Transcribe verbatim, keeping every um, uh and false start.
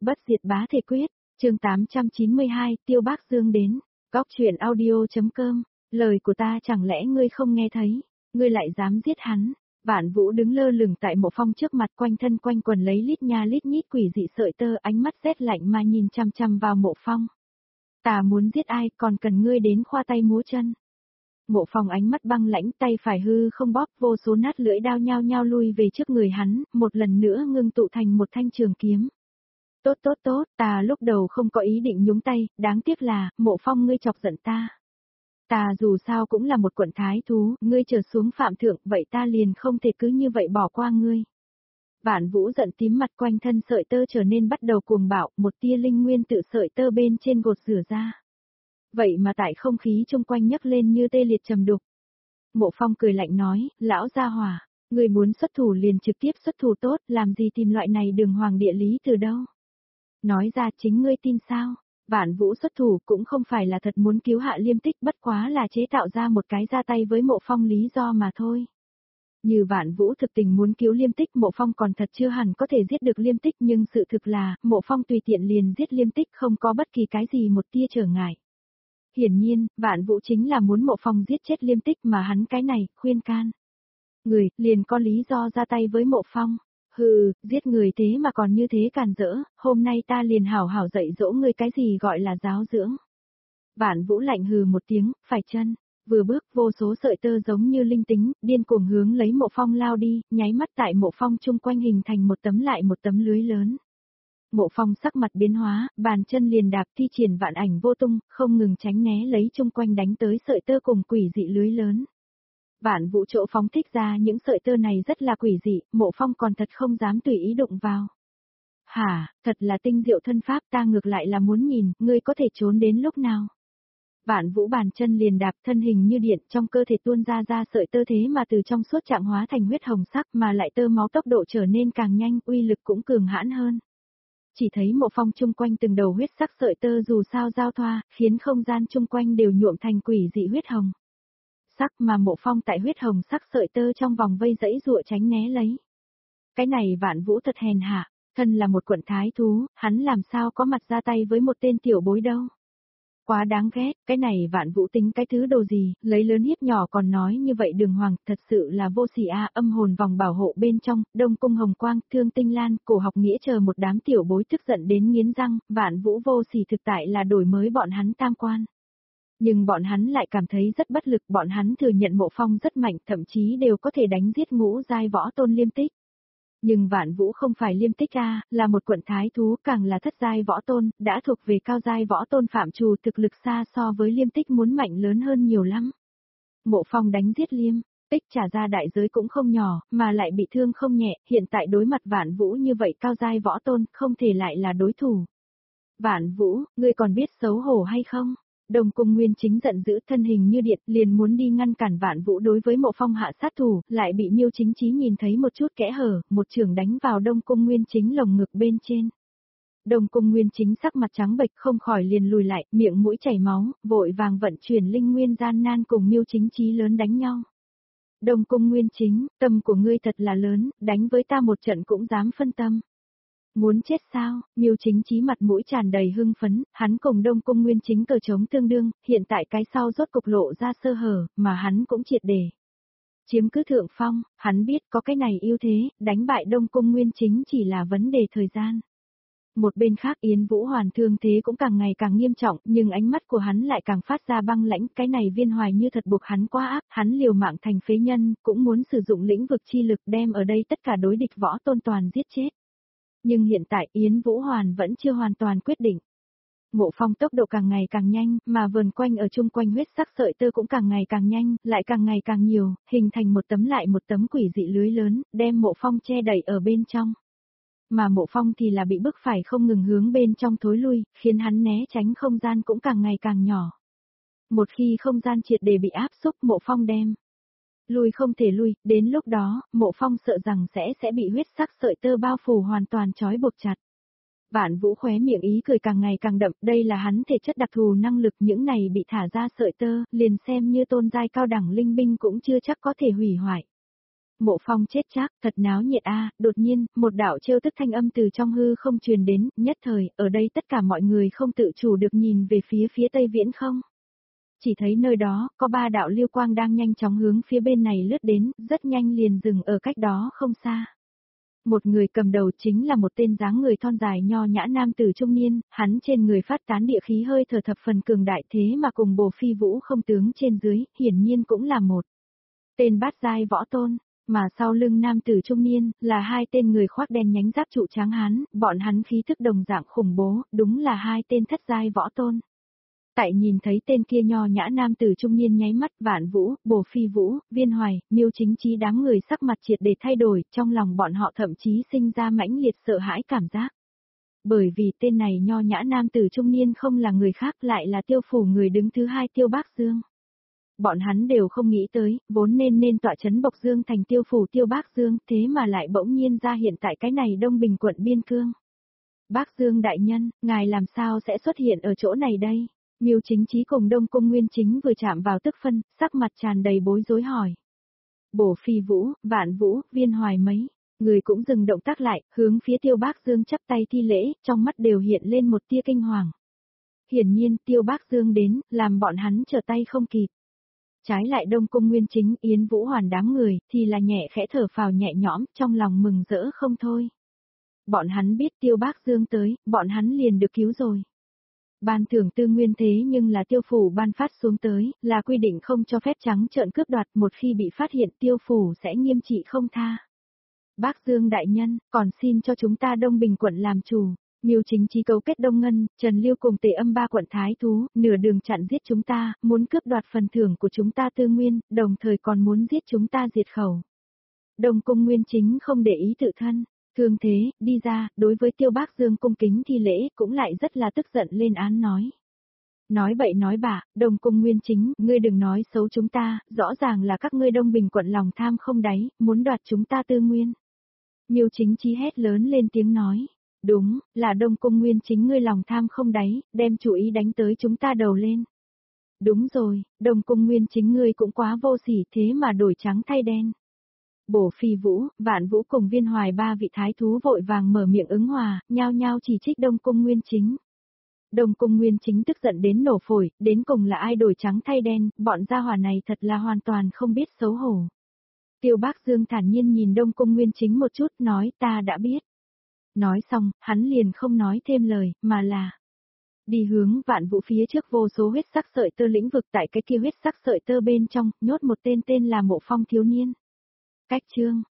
Bất diệt bá thể quyết, chương tám trăm chín mươi hai, Tiêu Bác Dương đến, góc truyện audio.com, lời của ta chẳng lẽ ngươi không nghe thấy, ngươi lại dám giết hắn. Vạn Vũ đứng lơ lửng tại Mộ Phong trước mặt, quanh thân quanh quần lấy lít nha lít nhít quỷ dị sợi tơ, ánh mắt rét lạnh mà nhìn chăm chăm vào Mộ Phong. Ta muốn giết ai, còn cần ngươi đến khoa tay múa chân. Mộ Phong ánh mắt băng lãnh, tay phải hư không bóp, vô số nát lưỡi đao nhao nhao lui về trước người hắn, một lần nữa ngưng tụ thành một thanh trường kiếm. Tốt tốt tốt, ta lúc đầu không có ý định nhúng tay, đáng tiếc là, Mộ Phong ngươi chọc giận ta. Ta dù sao cũng là một quận thái thú, ngươi trở xuống phạm thượng, vậy ta liền không thể cứ như vậy bỏ qua ngươi. Vạn Vũ giận tím mặt, quanh thân sợi tơ trở nên bắt đầu cuồng bạo, một tia linh nguyên tự sợi tơ bên trên gột rửa ra. Vậy mà tại không khí chung quanh nhấc lên như tê liệt trầm đục. Mộ Phong cười lạnh nói, lão gia hỏa, ngươi muốn xuất thủ liền trực tiếp xuất thủ tốt, làm gì tìm loại này đường hoàng địa lý từ đâu. Nói ra chính ngươi tin sao? Vạn Vũ xuất thủ cũng không phải là thật muốn cứu Hạ Liêm Tích, bất quá là chế tạo ra một cái ra tay với Mộ Phong lý do mà thôi. Như Vạn Vũ thực tình muốn cứu Liêm Tích, Mộ Phong còn thật chưa hẳn có thể giết được Liêm Tích, nhưng sự thực là, Mộ Phong tùy tiện liền giết Liêm Tích, không có bất kỳ cái gì một tia trở ngại. Hiển nhiên, Vạn Vũ chính là muốn Mộ Phong giết chết Liêm Tích, mà hắn cái này, khuyên can. Người, liền có lý do ra tay với Mộ Phong. Hừ, giết người thế mà còn như thế càn rỡ, hôm nay ta liền hảo hảo dạy dỗ ngươi cái gì gọi là giáo dưỡng. Vạn Vũ lạnh hừ một tiếng, phải chân, vừa bước vô số sợi tơ giống như linh tính, điên cuồng hướng lấy Mộ Phong lao đi, nháy mắt tại Mộ Phong chung quanh hình thành một tấm lại một tấm lưới lớn. Mộ Phong sắc mặt biến hóa, bàn chân liền đạp thi triển vạn ảnh vô tung, không ngừng tránh né lấy chung quanh đánh tới sợi tơ cùng quỷ dị lưới lớn. Vạn Vũ chỗ phóng thích ra những sợi tơ này rất là quỷ dị, Mộ Phong còn thật không dám tùy ý đụng vào. Hả, thật là tinh diệu thân pháp, ta ngược lại là muốn nhìn, ngươi có thể trốn đến lúc nào. Vạn Vũ bàn chân liền đạp, thân hình như điện, trong cơ thể tuôn ra ra sợi tơ thế mà từ trong suốt trạng hóa thành huyết hồng sắc, mà lại tơ máu tốc độ trở nên càng nhanh, uy lực cũng cường hãn hơn. Chỉ thấy Mộ Phong chung quanh từng đầu huyết sắc sợi tơ dù sao giao thoa, khiến không gian chung quanh đều nhuộm thành quỷ dị huyết hồng. Sắc mà Mộ Phong tại huyết hồng sắc sợi tơ trong vòng vây dãy dụa tránh né lấy. Cái này Vạn Vũ thật hèn hạ, thân là một quận thái thú, hắn làm sao có mặt ra tay với một tên tiểu bối đâu. Quá đáng ghét, cái này Vạn Vũ tính cái thứ đồ gì, lấy lớn hiếp nhỏ còn nói như vậy Đường Hoàng, thật sự là vô sỉ a. Âm hồn vòng bảo hộ bên trong, Đông Cung Hồng Quang, Thương Tinh Lan, Cổ Học Nghĩa chờ một đám tiểu bối tức giận đến nghiến răng, Vạn Vũ vô sỉ thực tại là đổi mới bọn hắn tam quan. Nhưng bọn hắn lại cảm thấy rất bất lực, bọn hắn thừa nhận Mộ Phong rất mạnh, thậm chí đều có thể đánh giết ngũ giai võ tôn Liêm Tích. Nhưng Vạn Vũ không phải Liêm Tích a, là một quận thái thú, càng là thất giai võ tôn, đã thuộc về cao giai võ tôn phạm trù, thực lực xa so với Liêm Tích muốn mạnh lớn hơn nhiều lắm. Mộ Phong đánh giết Liêm Tích trả ra đại giới cũng không nhỏ, mà lại bị thương không nhẹ, hiện tại đối mặt Vạn Vũ như vậy cao giai võ tôn, không thể lại là đối thủ. Vạn Vũ, ngươi còn biết xấu hổ hay không? Đông Cung Nguyên Chính giận dữ, thân hình như điện, liền muốn đi ngăn cản Vạn Vũ đối với Mộ Phong hạ sát thủ, lại bị Miêu Chính Chí nhìn thấy một chút kẽ hở, một chưởng đánh vào Đông Cung Nguyên Chính lồng ngực bên trên. Đông Cung Nguyên Chính sắc mặt trắng bệch không khỏi liền lùi lại, miệng mũi chảy máu, vội vàng vận chuyển linh nguyên gian nan cùng Miêu Chính Chí lớn đánh nhau. Đông Cung Nguyên Chính, tâm của ngươi thật là lớn, đánh với ta một trận cũng dám phân tâm. Muốn chết sao? Miêu Chính Chí mặt mũi tràn đầy hưng phấn, hắn cùng Đông Cung Nguyên Chính cờ chống tương đương, hiện tại cái sau rốt cục lộ ra sơ hở, mà hắn cũng triệt để chiếm cứ thượng phong, hắn biết có cái này ưu thế, đánh bại Đông Cung Nguyên Chính chỉ là vấn đề thời gian. Một bên khác Yến Vũ Hoàn thương thế cũng càng ngày càng nghiêm trọng, nhưng ánh mắt của hắn lại càng phát ra băng lãnh, cái này Viên Hoài như thật buộc hắn quá ác, hắn liều mạng thành phế nhân, cũng muốn sử dụng lĩnh vực chi lực đem ở đây tất cả đối địch võ tôn toàn giết chết. Nhưng hiện tại Yến Vũ Hoàn vẫn chưa hoàn toàn quyết định. Mộ Phong tốc độ càng ngày càng nhanh, mà vườn quanh ở chung quanh huyết sắc sợi tơ cũng càng ngày càng nhanh, lại càng ngày càng nhiều, hình thành một tấm lại một tấm quỷ dị lưới lớn, đem Mộ Phong che đậy ở bên trong. Mà Mộ Phong thì là bị bức phải không ngừng hướng bên trong thối lui, khiến hắn né tránh không gian cũng càng ngày càng nhỏ. Một khi không gian triệt để bị áp xúc, Mộ Phong đem lui không thể lui, đến lúc đó, Mộ Phong sợ rằng sẽ sẽ bị huyết sắc sợi tơ bao phủ hoàn toàn trói buộc chặt. Vạn Vũ khóe miệng ý cười càng ngày càng đậm, đây là hắn thể chất đặc thù năng lực, những này bị thả ra sợi tơ, liền xem như tôn giai cao đẳng linh binh cũng chưa chắc có thể hủy hoại. Mộ Phong chết chắc, thật náo nhiệt a, đột nhiên, một đạo trêu tức thanh âm từ trong hư không truyền đến, nhất thời, ở đây tất cả mọi người không tự chủ được nhìn về phía phía Tây Viễn không. Chỉ thấy nơi đó, có ba đạo lưu quang đang nhanh chóng hướng phía bên này lướt đến, rất nhanh liền dừng ở cách đó không xa. Một người cầm đầu chính là một tên dáng người thon dài nho nhã nam tử trung niên, hắn trên người phát tán địa khí hơi thở thập phần cường đại thế mà cùng Bồ Phi Vũ không tướng trên dưới, hiển nhiên cũng là một tên bát giai võ tôn, mà sau lưng nam tử trung niên, là hai tên người khoác đen nhánh giáp trụ tráng hán, bọn hắn khí thức đồng dạng khủng bố, đúng là hai tên thất giai võ tôn. Tại nhìn thấy tên kia nho nhã nam tử trung niên nháy mắt, Vạn Vũ, Bồ Phi Vũ, Viên Hoài, Miêu Chính Chí đám người sắc mặt triệt để thay đổi, trong lòng bọn họ thậm chí sinh ra mãnh liệt sợ hãi cảm giác. Bởi vì tên này nho nhã nam tử trung niên không là người khác, lại là Tiêu phủ người đứng thứ hai Tiêu Bác Dương. Bọn hắn đều không nghĩ tới, vốn nên nên tọa trấn Bộc Dương thành Tiêu phủ Tiêu Bác Dương, thế mà lại bỗng nhiên ra hiện tại cái này Đông Bình quận Biên Cương. Bác Dương đại nhân, ngài làm sao sẽ xuất hiện ở chỗ này đây? Miêu Chính Chí cùng Đông Cung Nguyên Chính vừa chạm vào tức phân, sắc mặt tràn đầy bối rối hỏi. Bổ Phi Vũ, Vạn Vũ, Viên Hoài mấy, người cũng dừng động tác lại, hướng phía Tiêu Bác Dương chắp tay thi lễ, trong mắt đều hiện lên một tia kinh hoàng. Hiển nhiên, Tiêu Bác Dương đến, làm bọn hắn trở tay không kịp. Trái lại Đông Cung Nguyên Chính, Yến Vũ Hoàn đám người, thì là nhẹ khẽ thở phào nhẹ nhõm, trong lòng mừng rỡ không thôi. Bọn hắn biết Tiêu Bác Dương tới, bọn hắn liền được cứu rồi. Ban thưởng tư nguyên thế nhưng là Tiêu phủ ban phát xuống tới, là quy định không cho phép trắng trợn cướp đoạt, một khi bị phát hiện Tiêu phủ sẽ nghiêm trị không tha. Bác Dương đại nhân, còn xin cho chúng ta Đông Bình quận làm chủ. Miêu Chính Chí cấu kết Đông Ngân, Trần Liêu cùng Tề Âm ba quận thái thú, nửa đường chặn giết chúng ta, muốn cướp đoạt phần thưởng của chúng ta tư nguyên, đồng thời còn muốn giết chúng ta diệt khẩu. Đông Cung Nguyên Chính không để ý tự thân. Thương thế, đi ra, đối với Tiêu Bác Dương cung kính thi lễ, cũng lại rất là tức giận lên án nói. Nói bậy nói bạ, Đông Cung Nguyên Chính, ngươi đừng nói xấu chúng ta, rõ ràng là các ngươi Đông Bình quận lòng tham không đáy, muốn đoạt chúng ta tư nguyên. Miêu Chính Chí hét lớn lên tiếng nói. Đúng, là Đông Cung Nguyên Chính ngươi lòng tham không đáy, đem chủ ý đánh tới chúng ta đầu lên. Đúng rồi, Đông Cung Nguyên Chính ngươi cũng quá vô sỉ thế mà đổi trắng thay đen. Bổ Phi Vũ, Vạn Vũ cùng Viên Hoài ba vị thái thú vội vàng mở miệng ứng hòa, nhao nhao chỉ trích Đông Cung Nguyên Chính. Đông Cung Nguyên Chính tức giận đến nổ phổi, đến cùng là ai đổi trắng thay đen, bọn gia hỏa này thật là hoàn toàn không biết xấu hổ. Tiêu Bác Dương thản nhiên nhìn Đông Cung Nguyên Chính một chút, nói ta đã biết. Nói xong, hắn liền không nói thêm lời, mà là đi hướng Vạn Vũ phía trước vô số huyết sắc sợi tơ lĩnh vực, tại cái kia huyết sắc sợi tơ bên trong, nhốt một tên tên là Mộ Phong thiếu niên. Cách chương